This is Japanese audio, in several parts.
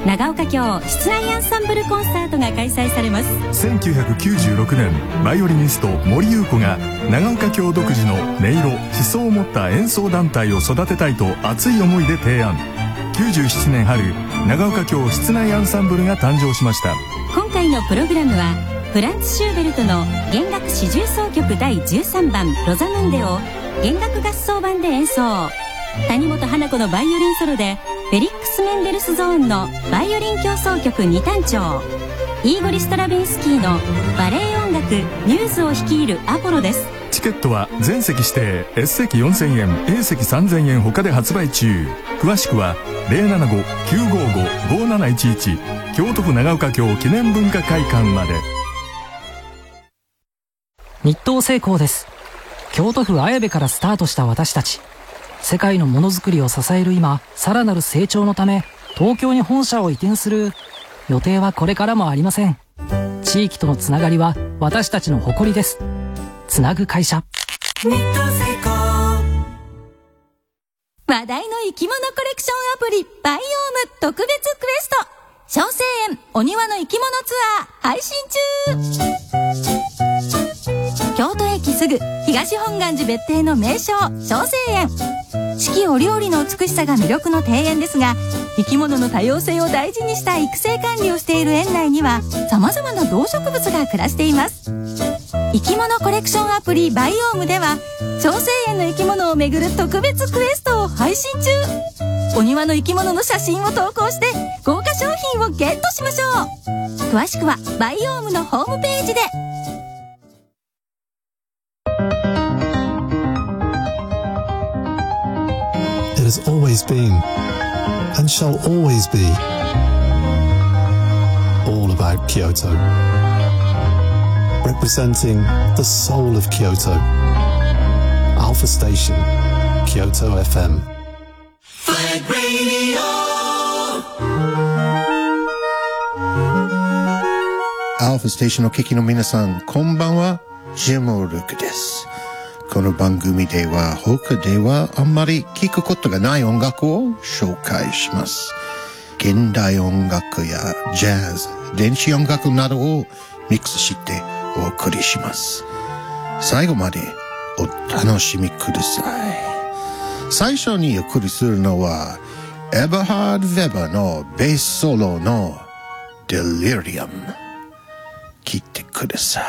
長岡京室内アンサンブルコンサートが開催されます。 1996年バイオリニスト森優子が長岡京独自の音色思想を持った演奏団体を育てたいと熱い思いで提案。97年春、長岡京室内アンサンブルが誕生しました。 今回のプログラムはフランツ・シューベルトの弦楽四重奏曲第13番ロザムンデを弦楽合奏版で演奏。谷本花子のバイオリンソロでフェリックス・メンデルスゾーンのバイオリン協奏曲二単調、イーゴリ・ストラヴィンスキーのバレエ音楽ミューズを率いるアポロです。 チケットは全席指定 S 席4000円 A 席3000円他で発売中。詳しくは 075-955-5711 京都府長岡京記念文化会館まで。 日東製鋼です。京都府綾部からスタートした私たち。世界のものづくりを支える今、さらなる成長のため東京に本社を移転する予定はこれからもありません。地域とのつながりは私たちの誇りです。つなぐ会社、 日東製鋼。話題の生き物コレクションアプリバイオーム特別クエスト、小生園お庭の生き物ツアー配信中。京都駅すぐ東本願寺別邸の名称小生園。四季折々の美しさが魅力の庭園ですが、生き物の多様性を大事にした育成管理をしている園内には様々な動植物が暮らしています。生き物コレクションアプリバイオームでは小生園の生き物をめぐる特別クエストを配信中。お庭の生き物の写真を投稿して豪華商品をゲットしましょう。詳しくはバイオームのホームページで。 It has always been and shall always be all about Kyoto, representing the soul of Kyoto. Alpha Station, Kyoto FM. Flag Radio. Alpha Station の聞きの皆さん、こんばんは。ジム・ルクです。この番組では他ではあんまり聞くことがない音楽を紹介します。現代音楽やジャズ、電子音楽などをミックスしてお送りします。最後までお楽しみください。最初にお送りするのはエバハード・ヴェバーのベースソロの Delirium。 聴いてください。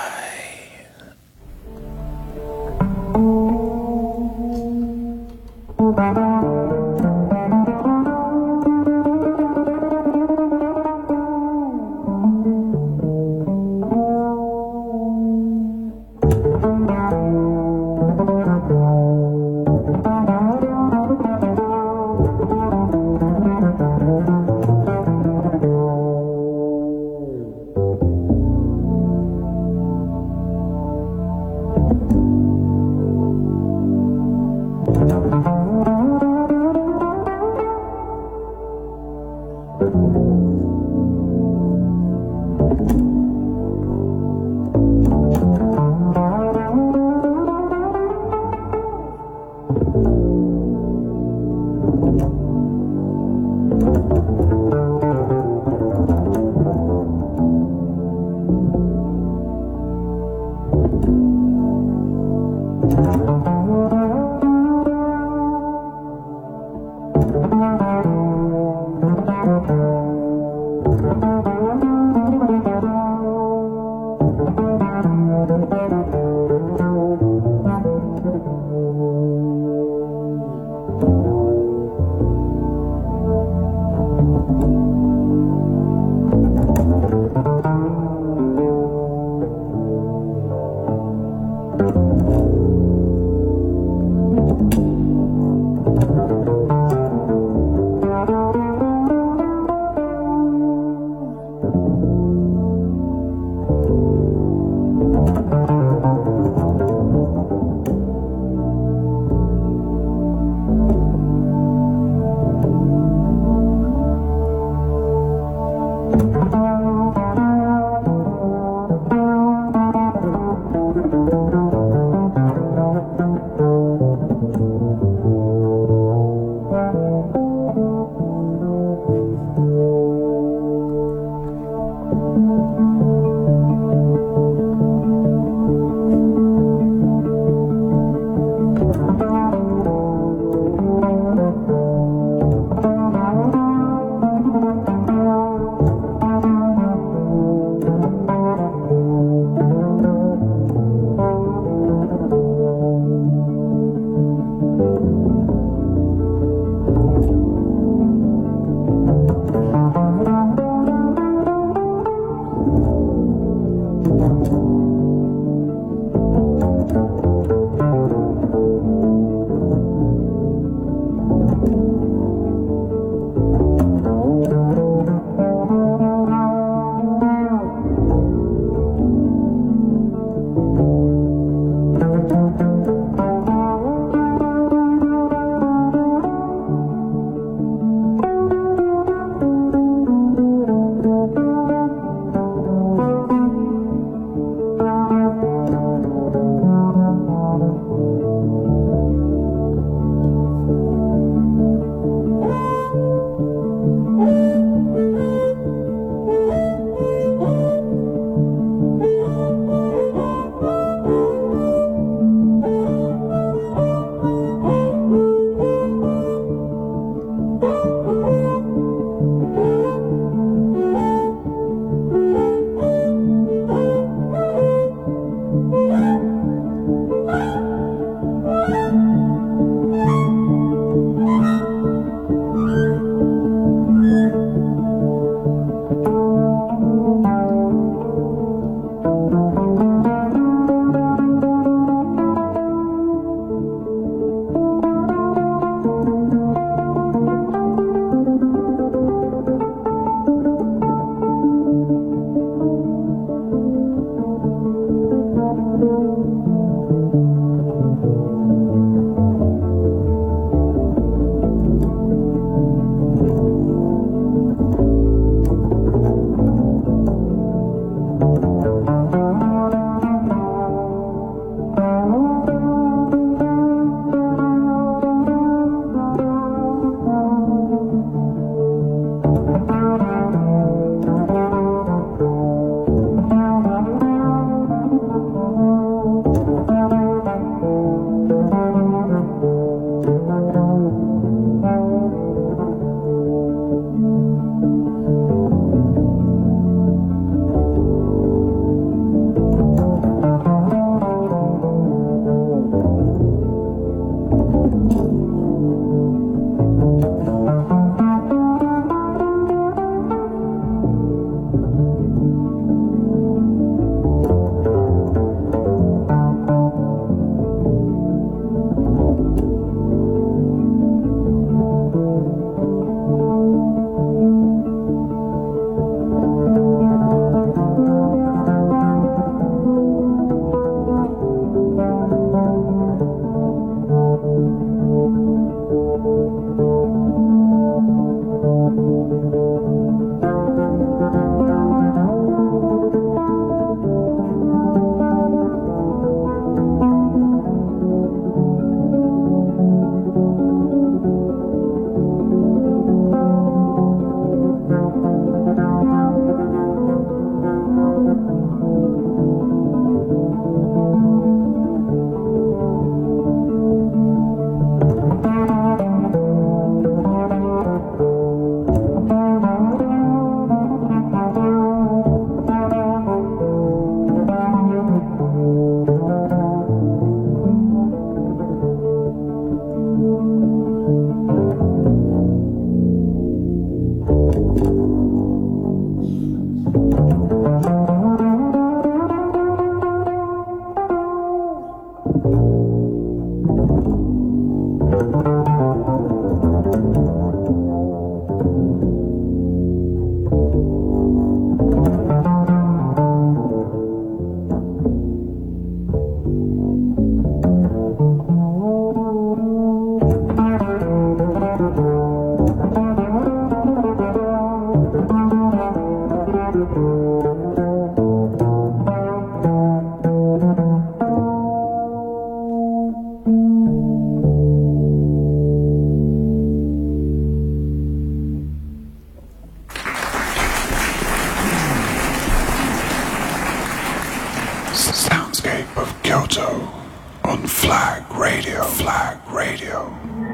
Soundscape of Kyoto on Flag Radio. Flag Radio.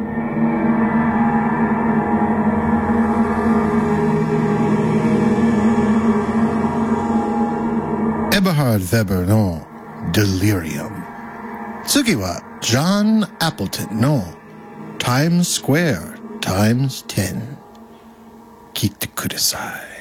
Eberhard Weber の Delirium。次は John Appleton の Times Square Times 10。聞いてください。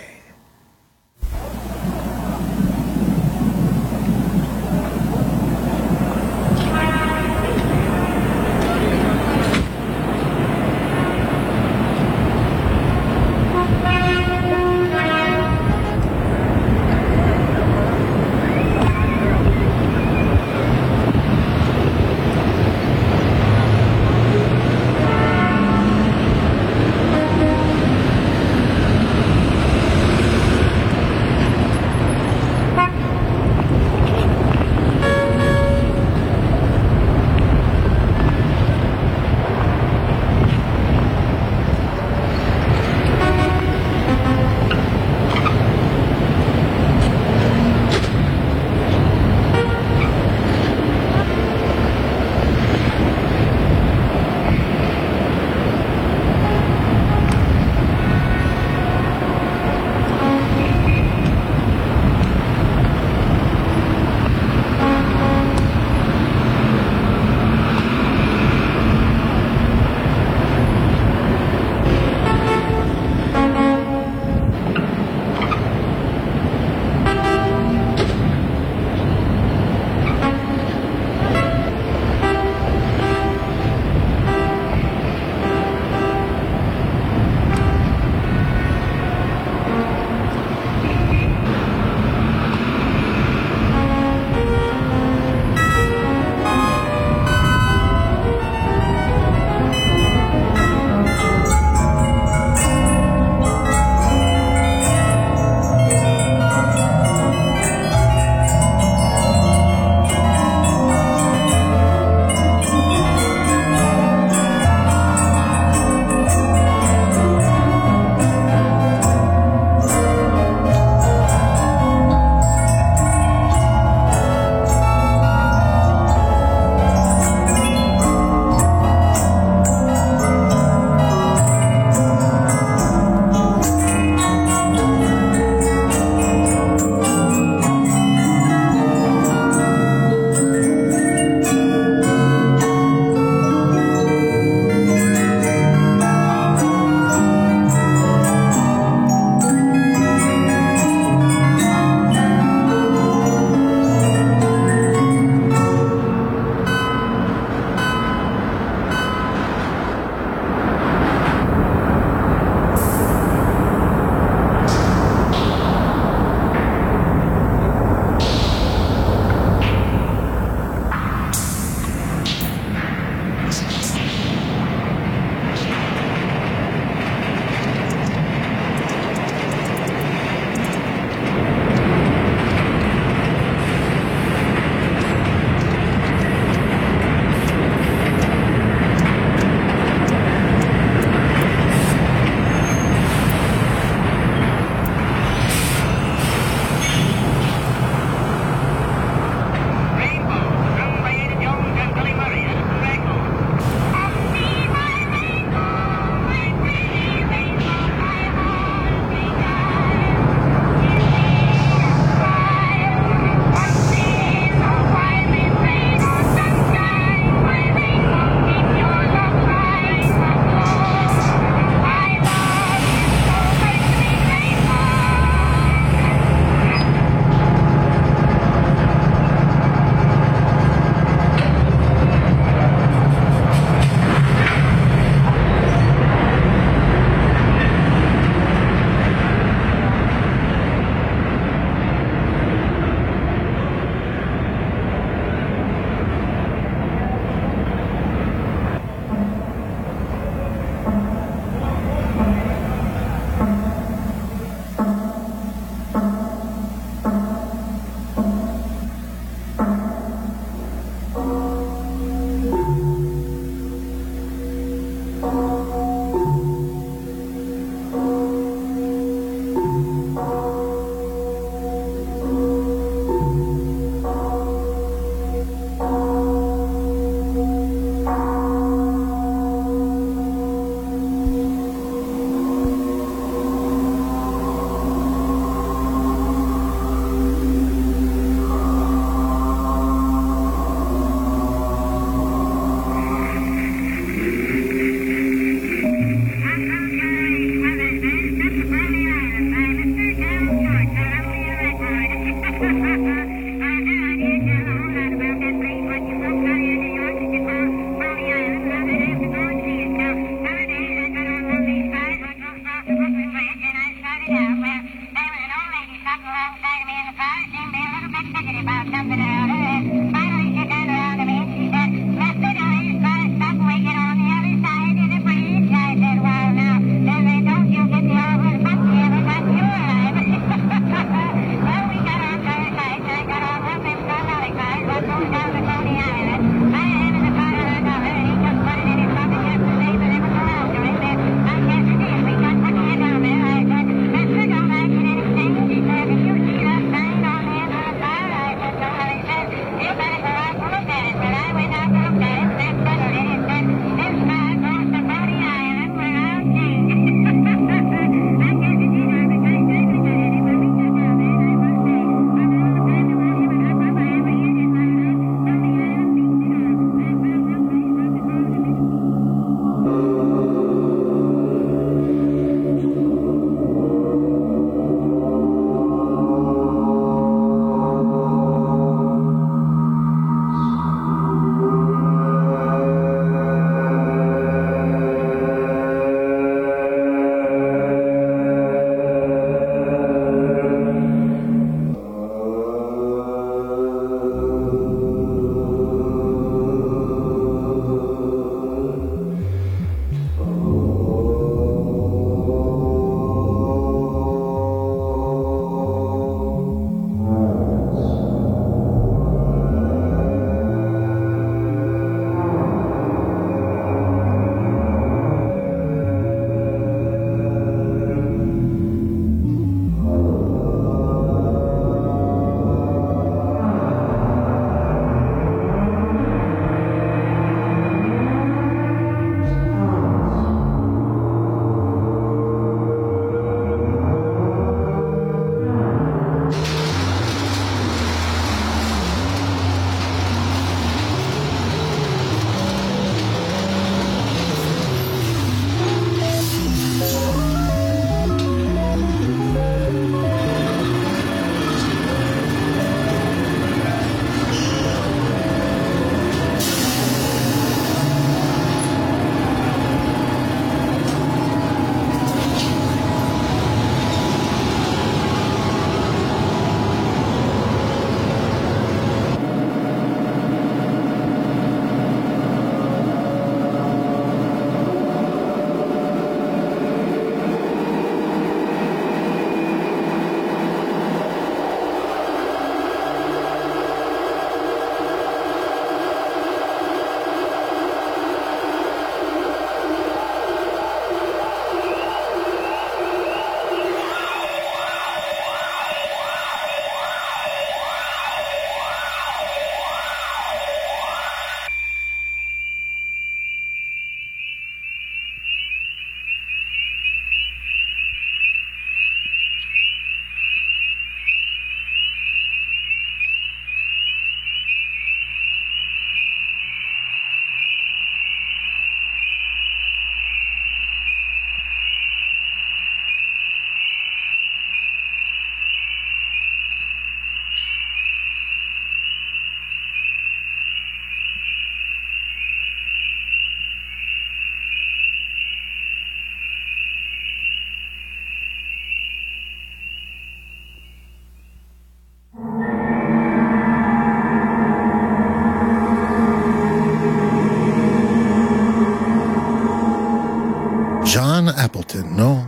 John Appletonの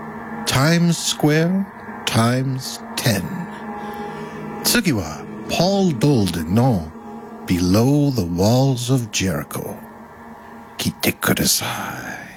Times Square Times 10。次は Paul Dolden の Below the Walls of Jericho。聞いてください。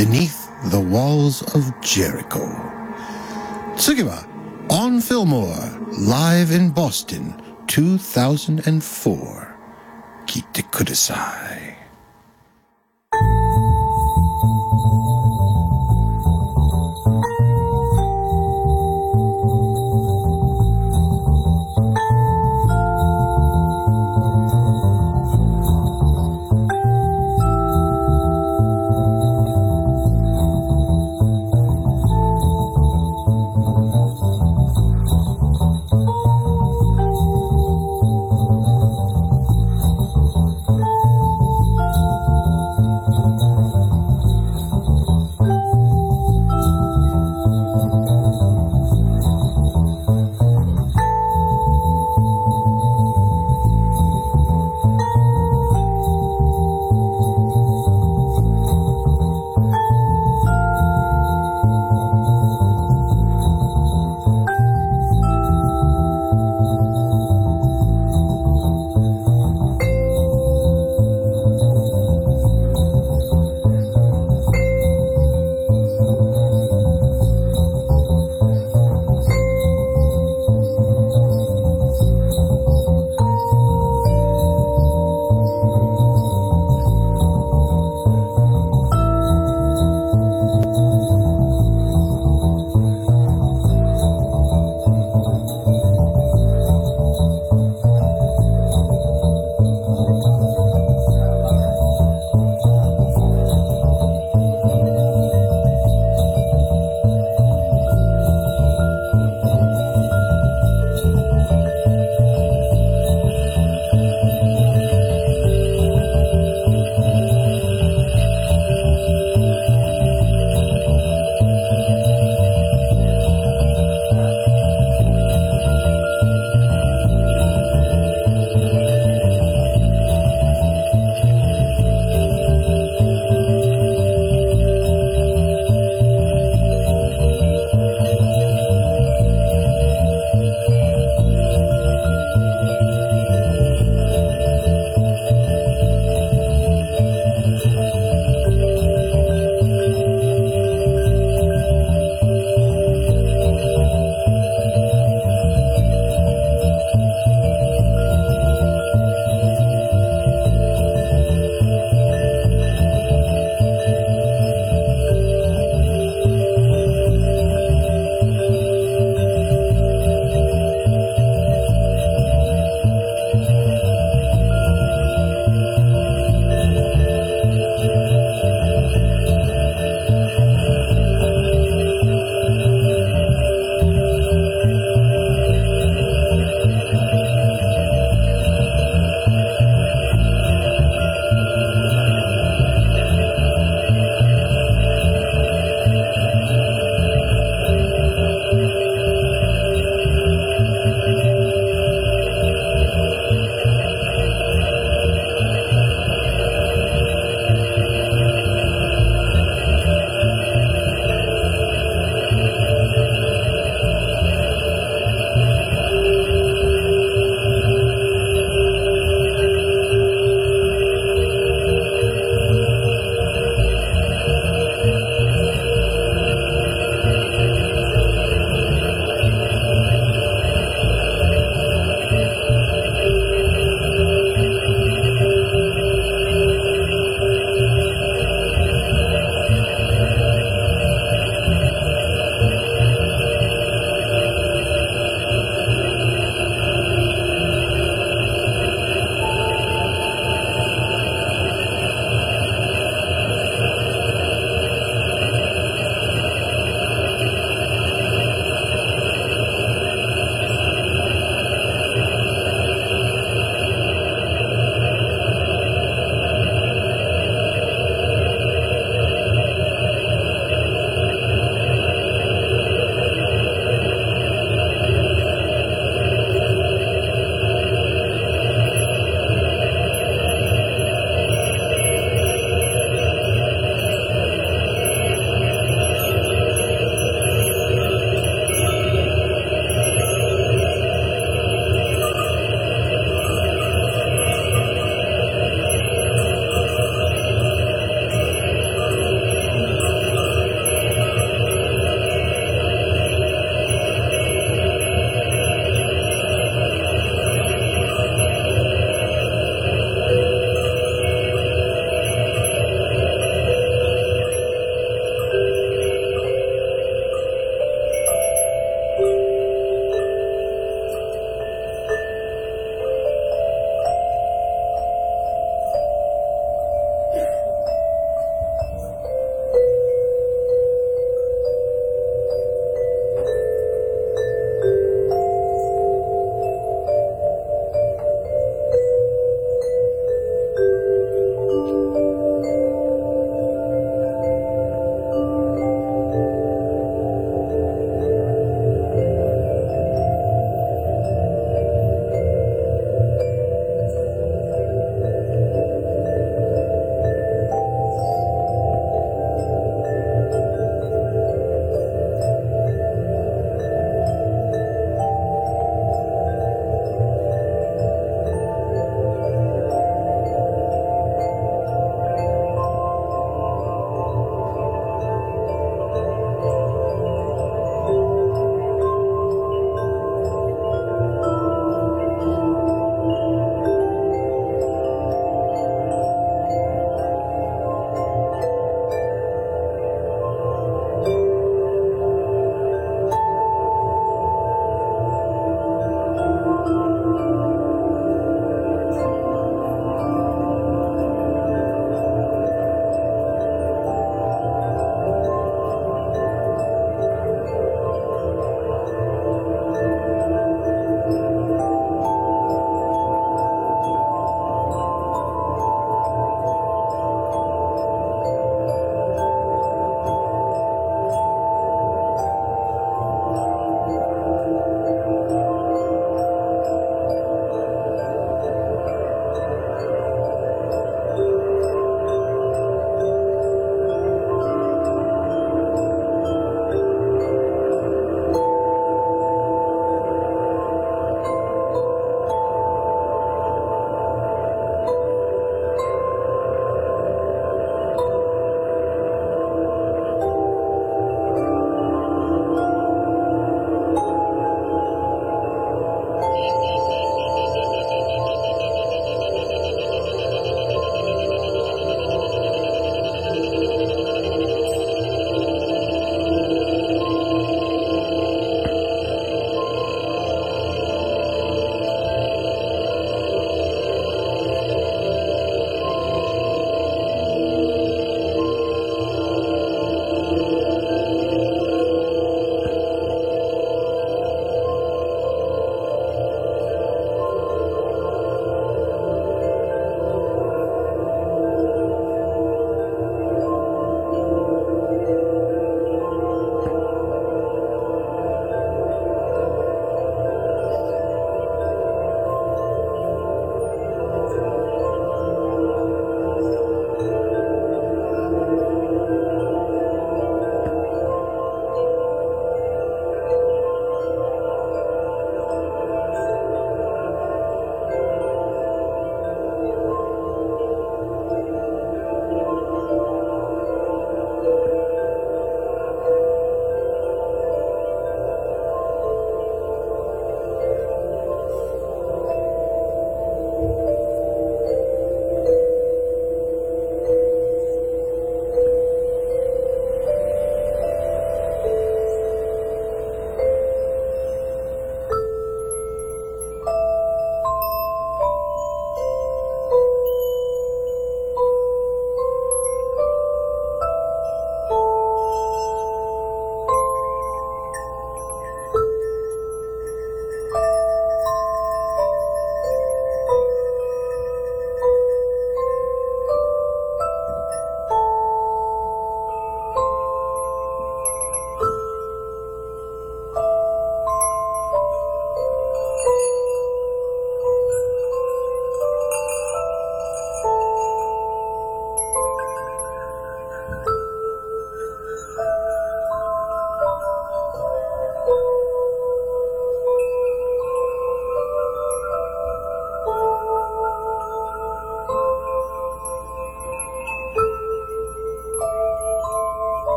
Beneath the Walls of Jericho. 次は On Fillmore Live in Boston 2004. 聞いてください。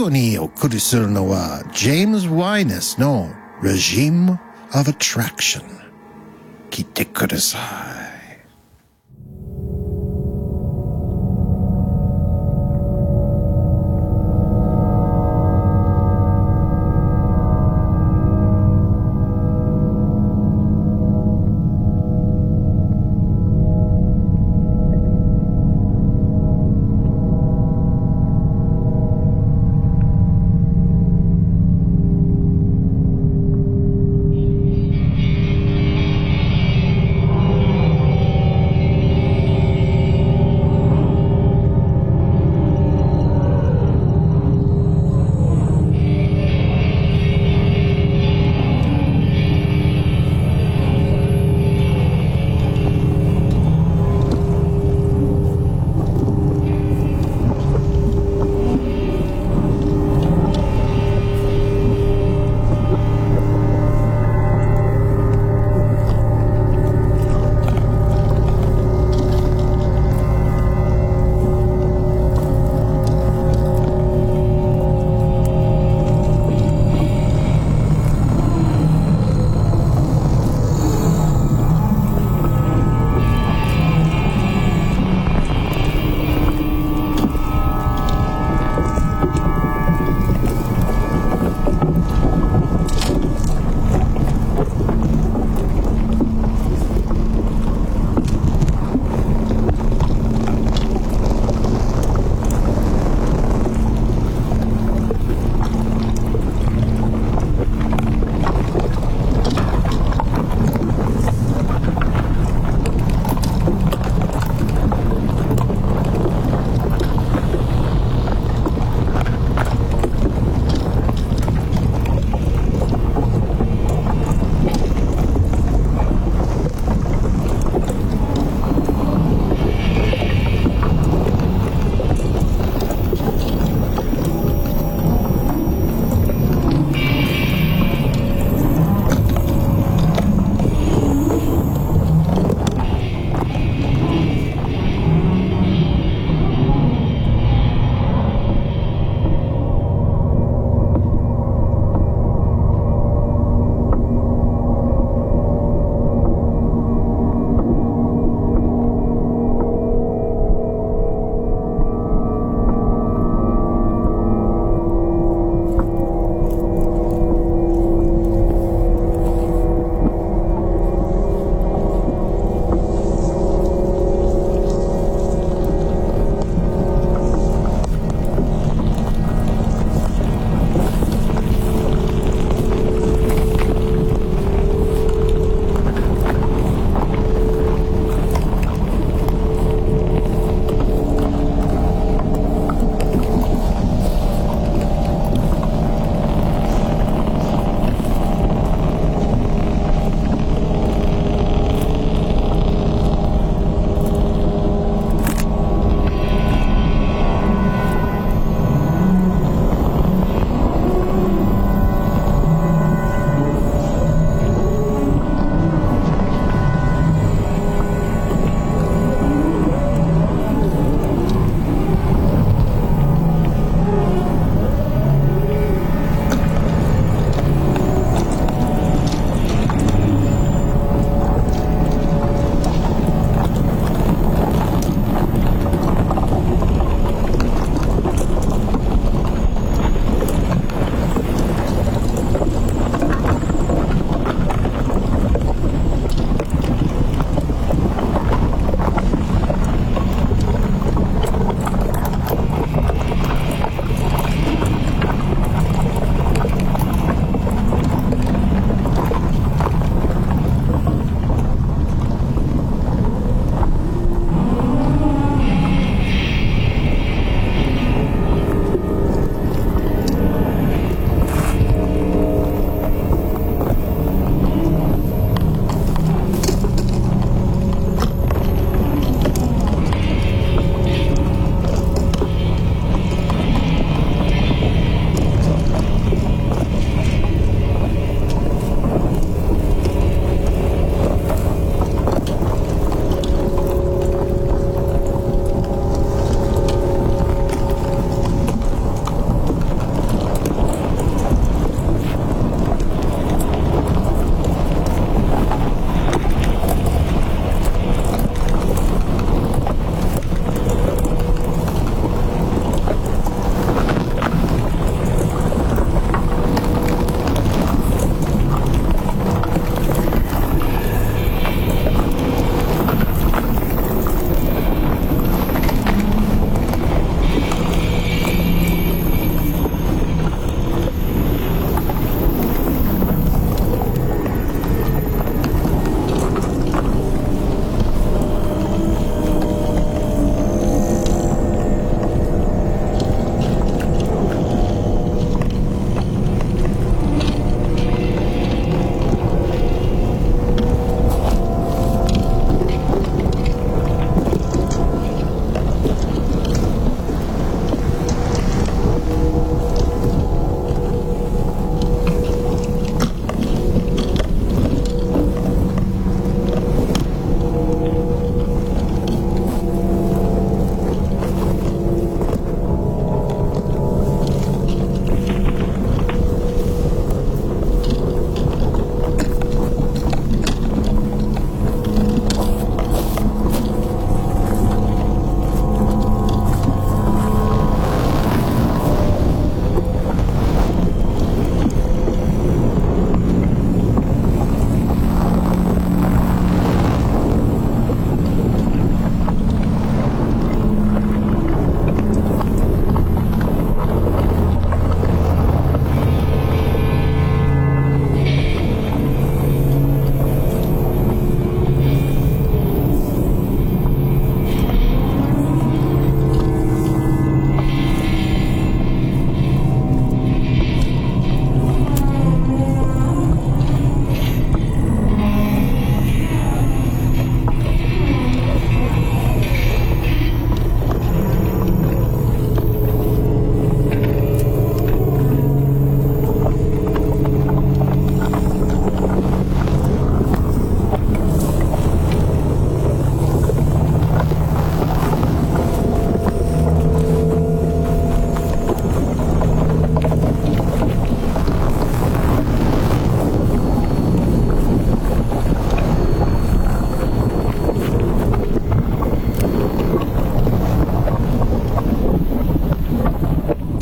後にお送りするのは、ジェームズ・ワイネスの Regime of Attraction。聞いてください。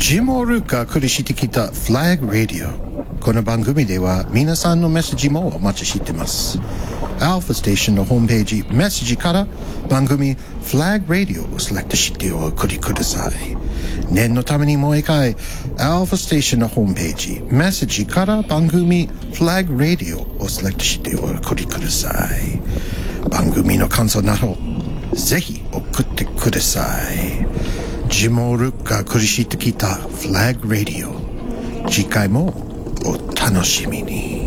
ジモルが繰りしてきたフラッグラディオ。この番組では皆さんのメッセージもお待ちしています。アルファステーションのホームページメッセージから番組フラッグラディオをセレクトしてお送りください。念のためにもう一回、アルファステーションのホームページメッセージから番組フラッグラディオをセレクトしてお送りください。番組の感想などぜひ送ってください。ジモルが繰りしてきたフラッグラディオ。次回もお楽しみに。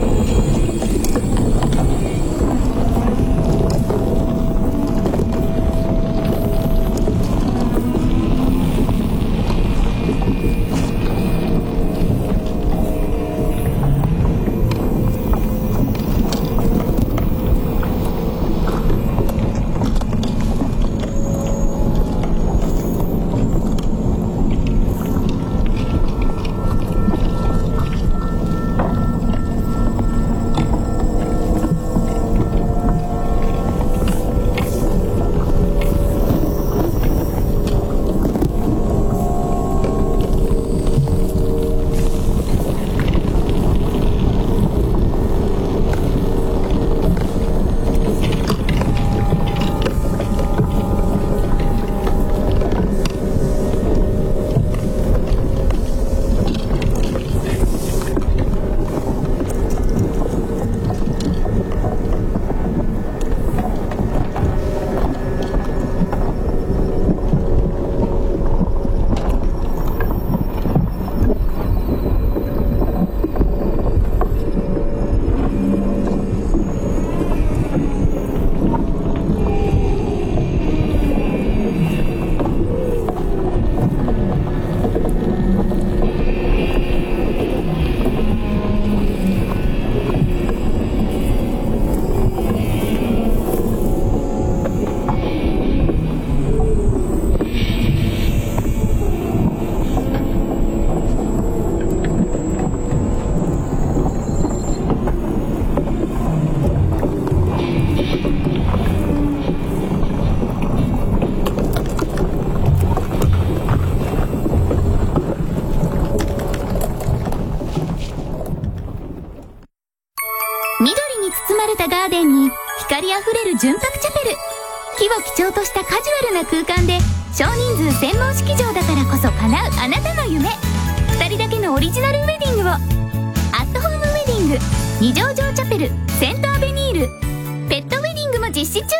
ガーデンに光あふれる純白チャペル。木を基調としたカジュアルな空間で少人数専門式場だからこそ叶うあなたの夢。2人だけのオリジナルウェディングを。アットホームウェディング、二条城チャペル、セントアベニール。ペットウェディングも実施中。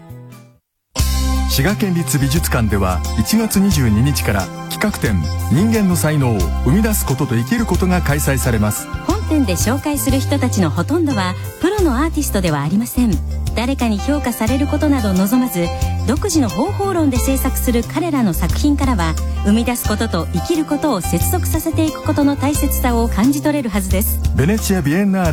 滋賀県立美術館では1月22日から企画展人間の才能を生み出すことと生きることが開催されます。 本展で紹介する人たちのほとんどはプロのアーティストではありません。誰かに評価されることなど望まず、独自の方法論で制作する彼らの作品からは、生み出すことと生きることを接続させていくことの大切さを感じ取れるはずです。 ベネチア・ビエンナーレ